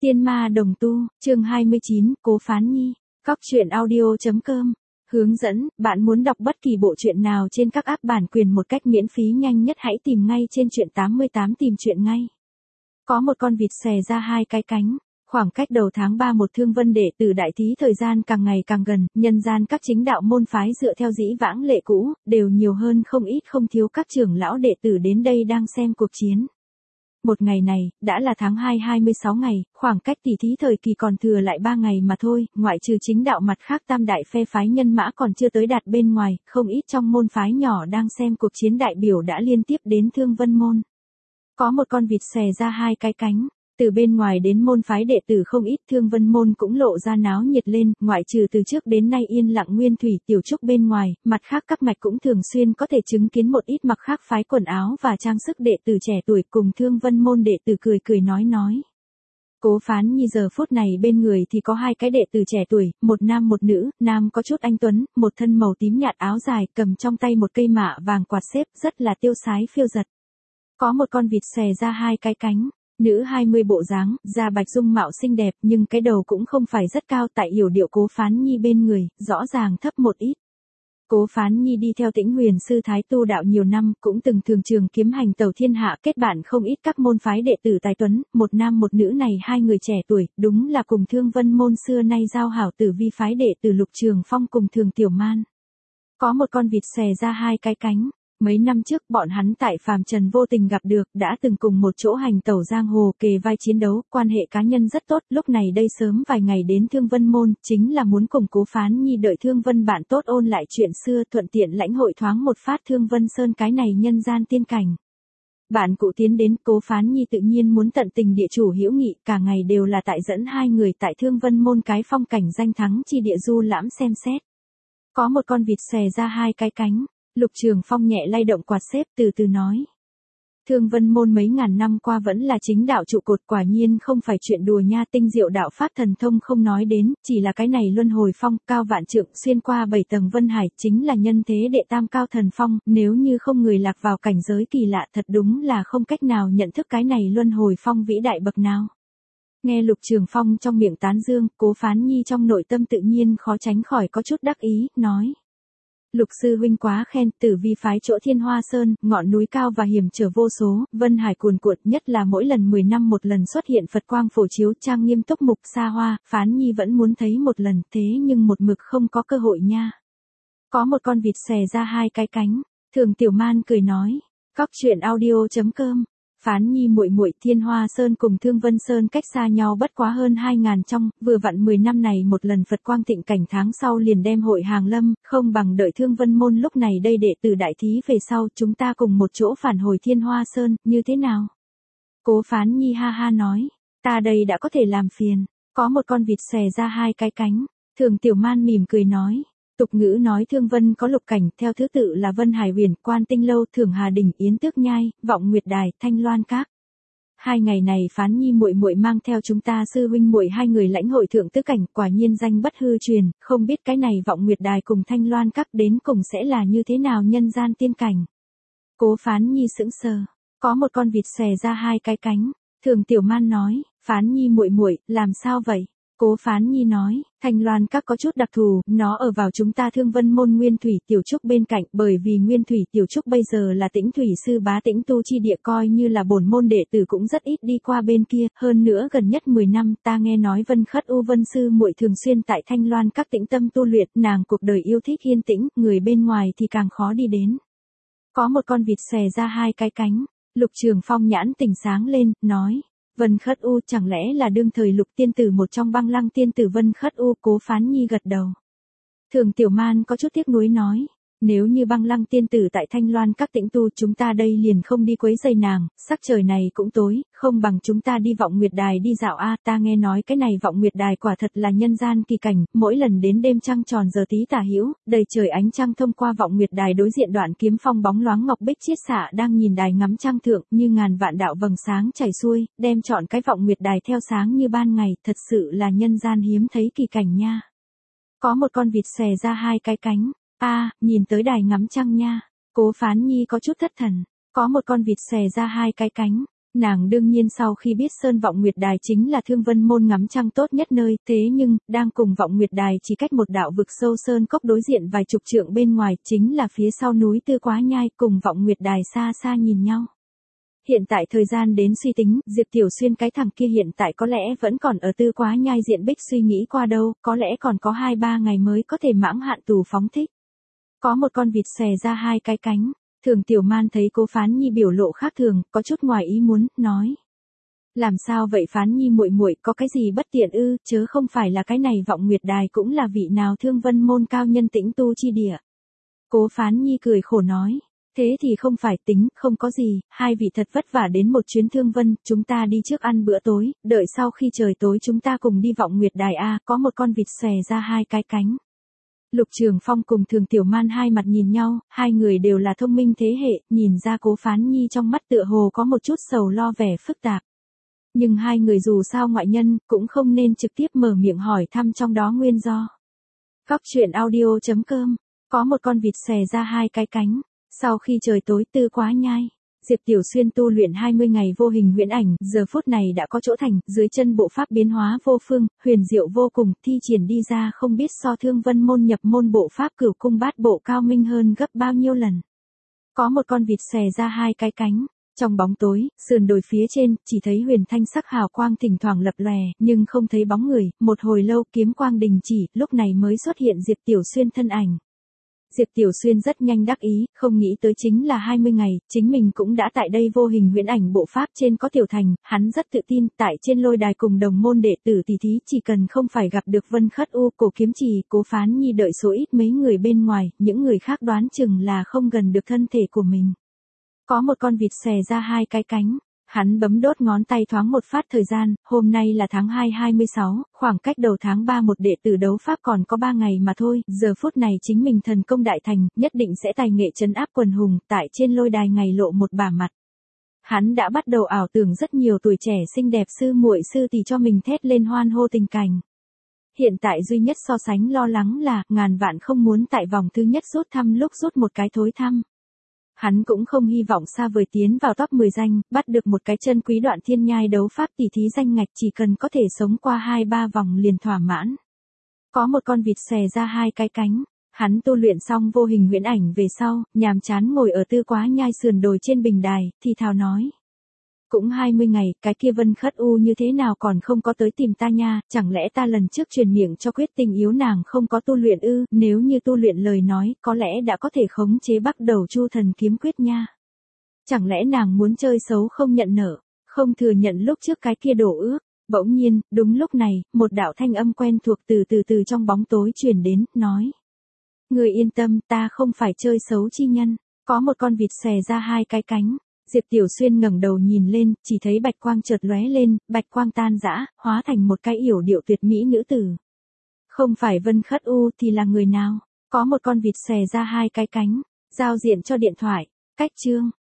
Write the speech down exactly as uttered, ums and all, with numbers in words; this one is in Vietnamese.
Tiên ma đồng tu, chương hai mươi chín, Cố Phán Nhi, Cóc truyện audio.com. Hướng dẫn, bạn muốn đọc bất kỳ bộ truyện nào trên các app bản quyền một cách miễn phí nhanh nhất hãy tìm ngay trên truyện tám mươi tám tìm truyện ngay. Có một con vịt xòe ra hai cái cánh. Khoảng cách đầu tháng ba một Thương Vân đệ tử đại thí thời gian càng ngày càng gần, nhân gian các chính đạo môn phái dựa theo dĩ vãng lệ cũ, đều nhiều hơn không ít không thiếu các trưởng lão đệ tử đến đây đang xem cuộc chiến. Một ngày này, đã là tháng hai hai mươi sáu ngày, khoảng cách tỷ thí thời kỳ còn thừa lại ba ngày mà thôi, ngoại trừ chính đạo mặt khác tam đại phe phái nhân mã còn chưa tới đạt bên ngoài, không ít trong môn phái nhỏ đang xem cuộc chiến đại biểu đã liên tiếp đến Thương Vân môn. Có một con vịt xòe ra hai cái cánh. Từ bên ngoài đến môn phái đệ tử không ít, Thương Vân môn cũng lộ ra náo nhiệt lên, ngoại trừ từ trước đến nay yên lặng Nguyên Thủy Tiểu Trúc bên ngoài, mặt khác các mạch cũng thường xuyên có thể chứng kiến một ít mặc khác phái quần áo và trang sức đệ tử trẻ tuổi cùng Thương Vân môn đệ tử cười cười nói nói. Cố Phán Nhi giờ phút này bên người thì có hai cái đệ tử trẻ tuổi, một nam một nữ, nam có chút anh tuấn, một thân màu tím nhạt áo dài, cầm trong tay một cây mạ vàng quạt xếp, rất là tiêu sái phiêu giật. Có một con vịt xòe ra hai cái cánh. Nữ hai mươi bộ dáng, da bạch dung mạo xinh đẹp nhưng cái đầu cũng không phải rất cao tại yểu điệu Cố Phán Nhi bên người, rõ ràng thấp một ít. Cố Phán Nhi đi theo Tĩnh Huyền sư thái tu đạo nhiều năm, cũng từng thường trường kiếm hành tẩu thiên hạ kết bạn không ít các môn phái đệ tử tài tuấn, một nam một nữ này hai người trẻ tuổi, đúng là cùng Thương Vân môn xưa nay giao hảo tử vi phái đệ tử Lục Trường Phong cùng Thường Tiểu Man. Có một con vịt xòe ra hai cái cánh. Mấy năm trước bọn hắn tại phàm trần vô tình gặp được, đã từng cùng một chỗ hành tẩu giang hồ kề vai chiến đấu, quan hệ cá nhân rất tốt, lúc này đây sớm vài ngày đến Thương Vân môn, chính là muốn cùng Cố Phán Nhi đợi Thương Vân bạn tốt ôn lại chuyện xưa, thuận tiện lãnh hội thoáng một phát Thương Vân Sơn cái này nhân gian tiên cảnh. Bạn cụ tiến đến, Cố Phán Nhi tự nhiên muốn tận tình địa chủ hữu nghị, cả ngày đều là tại dẫn hai người tại Thương Vân môn cái phong cảnh danh thắng chi địa du lãm xem xét. Có một con vịt xòe ra hai cái cánh. Lục Trường Phong nhẹ lay động quạt xếp từ từ nói. Thương Vân môn mấy ngàn năm qua vẫn là chính đạo trụ cột, quả nhiên không phải chuyện đùa nha, tinh diệu đạo pháp thần thông không nói đến, chỉ là cái này luân hồi phong, cao vạn trượng, xuyên qua bảy tầng vân hải, chính là nhân thế đệ tam cao thần phong, nếu như không người lạc vào cảnh giới kỳ lạ thật đúng là không cách nào nhận thức cái này luân hồi phong vĩ đại bậc nào. Nghe Lục Trường Phong trong miệng tán dương, Cố Phán Nhi trong nội tâm tự nhiên khó tránh khỏi có chút đắc ý, nói. Lục sư huynh quá khen, tử vi phái chỗ Thiên Hoa Sơn, ngọn núi cao và hiểm trở vô số, vân hải cuồn cuộn, nhất là mỗi lần mười năm một lần xuất hiện Phật quang phổ chiếu, trang nghiêm túc mục xa hoa, Phán Nhi vẫn muốn thấy một lần, thế nhưng một mực không có cơ hội nha. Có một con vịt xòe ra hai cái cánh, Thường Tiểu Man cười nói, Cóc truyện audio.com. Phán Nhi muội muội, Thiên Hoa Sơn cùng Thương Vân Sơn cách xa nhau bất quá hơn hai ngàn trong, vừa vặn mười năm này một lần Phật quang thịnh cảnh tháng sau liền đem hội hàng lâm, không bằng đợi Thương Vân môn lúc này đây đệ tử đại thí về sau, chúng ta cùng một chỗ phản hồi Thiên Hoa Sơn, như thế nào? Cố Phán Nhi ha ha nói, ta đây đã có thể làm phiền. Có một con vịt xòe ra hai cái cánh, Thường Tiểu Man mỉm cười nói. Tục ngữ nói Thương Vân có lục cảnh, theo thứ tự là Vân Hải Huyền, Quan Tinh Lâu, Thưởng Hà Đỉnh, Yến Tước Nhai, Vọng Nguyệt Đài, Thanh Loan Các. Hai ngày này Phán Nhi muội muội mang theo chúng ta sư huynh muội hai người lãnh hội thượng tứ cảnh, quả nhiên danh bất hư truyền, không biết cái này Vọng Nguyệt Đài cùng Thanh Loan Các đến cùng sẽ là như thế nào nhân gian tiên cảnh. Cố Phán Nhi sững sờ, có một con vịt xòe ra hai cái cánh, Thường Tiểu Man nói, Phán Nhi muội muội, làm sao vậy? Cố Phán Nhi nói, Thanh Loan Các có chút đặc thù, nó ở vào chúng ta Thương Vân môn Nguyên Thủy Tiểu Trúc bên cạnh, bởi vì Nguyên Thủy Tiểu Trúc bây giờ là Tĩnh Thủy sư bá Tĩnh tu chi địa, coi như là bổn môn đệ tử cũng rất ít đi qua bên kia, hơn nữa gần nhất mười năm ta nghe nói Vân Khất U Vân sư muội thường xuyên tại Thanh Loan Các tĩnh tâm tu luyện, nàng cuộc đời yêu thích yên tĩnh, người bên ngoài thì càng khó đi đến. Có một con vịt xòe ra hai cái cánh, Lục Trường Phong nhãn tỉnh sáng lên, nói. Vân Khất U chẳng lẽ là đương thời Lục tiên tử một trong Băng Lăng tiên tử Vân Khất U? Cố Phán Nhi gật đầu. Thường Tiểu Man có chút tiếc nuối nói, nếu như Băng Lăng tiên tử tại Thanh Loan Các tĩnh tu chúng ta đây liền không đi quấy rầy nàng, sắc trời này cũng tối, không bằng chúng ta đi Vọng Nguyệt Đài đi dạo a, ta nghe nói cái này Vọng Nguyệt Đài quả thật là nhân gian kỳ cảnh, mỗi lần đến đêm trăng tròn giờ tí tả hữu, đầy trời ánh trăng thông qua Vọng Nguyệt Đài đối diện đoạn kiếm phong bóng loáng ngọc bích chiết xạ đang nhìn đài ngắm trăng thượng, như ngàn vạn đạo vầng sáng chảy xuôi, đem trọn cái Vọng Nguyệt Đài theo sáng như ban ngày, thật sự là nhân gian hiếm thấy kỳ cảnh nha. Có một con vịt xòe ra hai cái cánh. A, à, nhìn tới đài ngắm trăng nha. Cố Phán Nhi có chút thất thần. Có một con vịt xòe ra hai cái cánh. Nàng đương nhiên sau khi biết Sơn Vọng Nguyệt Đài chính là Thương Vân môn ngắm trăng tốt nhất nơi, thế nhưng, đang cùng Vọng Nguyệt Đài chỉ cách một đạo vực sâu sơn cốc đối diện vài chục trượng bên ngoài, chính là phía sau núi Tư Quá Nhai, cùng Vọng Nguyệt Đài xa xa nhìn nhau. Hiện tại thời gian đến suy tính, Diệp Tiểu Xuyên cái thằng kia hiện tại có lẽ vẫn còn ở Tư Quá Nhai diện bích suy nghĩ qua đâu, có lẽ còn có hai ba ngày mới có thể mãng hạn tù phóng thích. Có một con vịt xòe ra hai cái cánh. Thường Tiểu Man thấy Cố Phán Nhi biểu lộ khác thường, có chút ngoài ý muốn, nói: làm sao vậy Phán Nhi muội muội, có cái gì bất tiện ư, chớ không phải là cái này Vọng Nguyệt Đài cũng là vị nào Thương Vân môn cao nhân tĩnh tu chi địa. Cố Phán Nhi cười khổ nói: thế thì không phải, tính, không có gì, hai vị thật vất vả đến một chuyến Thương Vân, chúng ta đi trước ăn bữa tối, đợi sau khi trời tối chúng ta cùng đi Vọng Nguyệt Đài a, có một con vịt xòe ra hai cái cánh. Lục Trường Phong cùng Thường Tiểu Man hai mặt nhìn nhau, hai người đều là thông minh thế hệ, nhìn ra Cố Phán Nhi trong mắt tựa hồ có một chút sầu lo vẻ phức tạp. Nhưng hai người dù sao ngoại nhân, cũng không nên trực tiếp mở miệng hỏi thăm trong đó nguyên do. Góc truyện audio chấm com, có một con vịt xòe ra hai cái cánh, sau khi trời tối Tư Quá Nhai. Diệp Tiểu Xuyên tu luyện hai mươi ngày vô hình huyễn ảnh, giờ phút này đã có chỗ thành, dưới chân bộ pháp biến hóa vô phương, huyền diệu vô cùng, thi triển đi ra không biết so Thương Vân môn nhập môn bộ pháp Cửu Cung Bát Bộ cao minh hơn gấp bao nhiêu lần. Có một con vịt xòe ra hai cái cánh, trong bóng tối, sườn đồi phía trên, chỉ thấy huyền thanh sắc hào quang thỉnh thoảng lập lòe, nhưng không thấy bóng người, một hồi lâu kiếm quang đình chỉ, lúc này mới xuất hiện Diệp Tiểu Xuyên thân ảnh. Diệp Tiểu Xuyên rất nhanh đắc ý, không nghĩ tới chính là hai mươi ngày, chính mình cũng đã tại đây vô hình huyễn ảnh bộ pháp trên có tiểu thành, hắn rất tự tin, tại trên lôi đài cùng đồng môn đệ tử tỷ thí chỉ cần không phải gặp được Vân Khất U, Cổ Kiếm Trì, Cố Phán Nhi đợi số ít mấy người bên ngoài, những người khác đoán chừng là không gần được thân thể của mình. Có một con vịt xòe ra hai cái cánh. Hắn bấm đốt ngón tay thoáng một phát thời gian, hôm nay là tháng hai hai mươi sáu, khoảng cách đầu tháng ba một đệ tử đấu pháp còn có ba ngày mà thôi, giờ phút này chính mình thần công đại thành, nhất định sẽ tài nghệ trấn áp quần hùng, tại trên lôi đài ngày lộ một bả mặt. Hắn đã bắt đầu ảo tưởng rất nhiều tuổi trẻ xinh đẹp sư muội sư tỷ cho mình thét lên hoan hô tình cảnh. Hiện tại duy nhất so sánh lo lắng là, ngàn vạn không muốn tại vòng thứ nhất rút thăm lúc rút một cái thối thăm. Hắn cũng không hy vọng xa vời tiến vào top mười danh, bắt được một cái chân quý đoạn thiên nhai đấu pháp tỷ thí danh ngạch, chỉ cần có thể sống qua hai ba vòng liền thỏa mãn. Có một con vịt xòe ra hai cái cánh, hắn tu luyện xong vô hình huyễn ảnh về sau, nhàm chán ngồi ở Tư Quá Nhai sườn đồi trên bình đài, thì thào nói: cũng hai mươi ngày, cái kia Vân Khất U như thế nào còn không có tới tìm ta nha, chẳng lẽ ta lần trước truyền miệng cho quyết tình yếu nàng không có tu luyện ư, nếu như tu luyện lời nói, có lẽ đã có thể khống chế bắt đầu Chu Thần kiếm quyết nha. Chẳng lẽ nàng muốn chơi xấu không nhận nợ, không thừa nhận lúc trước cái kia đổ ước. Bỗng nhiên, đúng lúc này, một đạo thanh âm quen thuộc từ từ từ trong bóng tối truyền đến, nói: người yên tâm, ta không phải chơi xấu chi nhân. Có một con vịt xòe ra hai cái cánh. Diệp Tiểu Xuyên ngẩng đầu nhìn lên, chỉ thấy bạch quang chợt lóe lên, bạch quang tan rã, hóa thành một cái yểu điệu tuyệt mỹ nữ tử. Không phải Vân Khất U thì là người nào? Có một con vịt xòe ra hai cái cánh, giao diện cho điện thoại, cách chương.